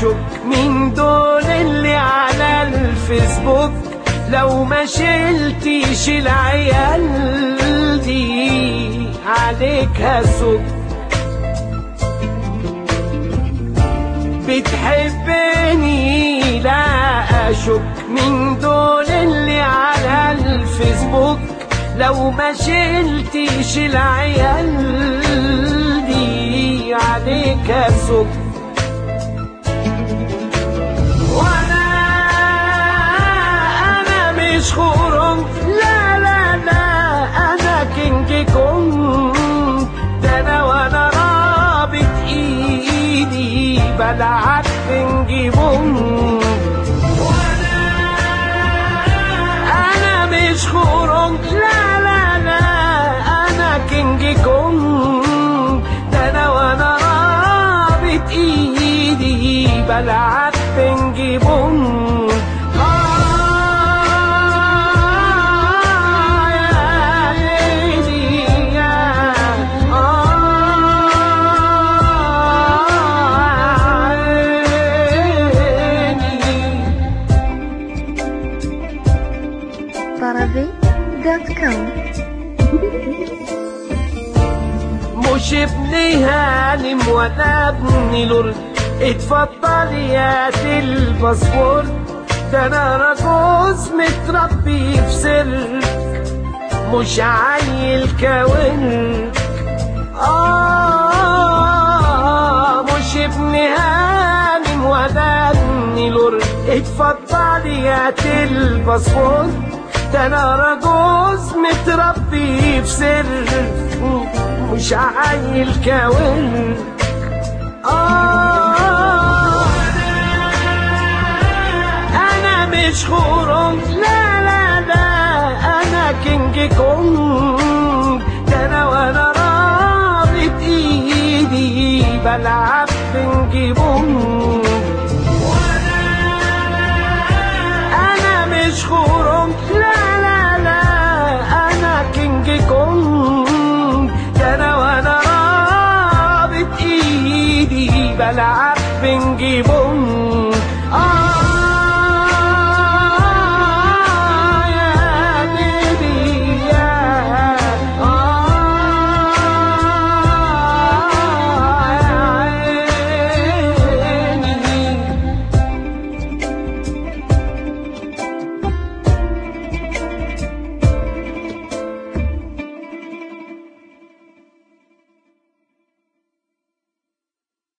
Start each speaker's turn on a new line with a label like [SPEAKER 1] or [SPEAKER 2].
[SPEAKER 1] اشك من دول اللي على الفيسبوك لو ما شلتيش العيال دي عليك هسك. بتحبني لا اشك من دول اللي على الفيسبوك لو ما شلتيش العيال دي عليك هسك. وانا مش خورم لا لا لا انا كينج كونج ده انا وانا رابط ايدي بلعب بينج بونج. انا مش خورم لا لا لا انا كينج كونج ده انا وانا رابط ايدي بلعب بينج بونج. مش ابن هانم ولا ابن لورد اتفضل يا الباسبور ده انا راجوز متربي في سرك مش عيل كاونك. مش ابن هانم ولا ابن لورد اتفضل يا الباسبور ده انا راجوز متربي في سرك مش عيل كاونك. انا مش خورم لا لا لا انا كينج كونج ده انا وانا رابط ايدي بلعب بينج بونج. انا مش خورم لا لا لا انا كينج كونج ده انا وانا رابط ايدي بلعب بينج بونج.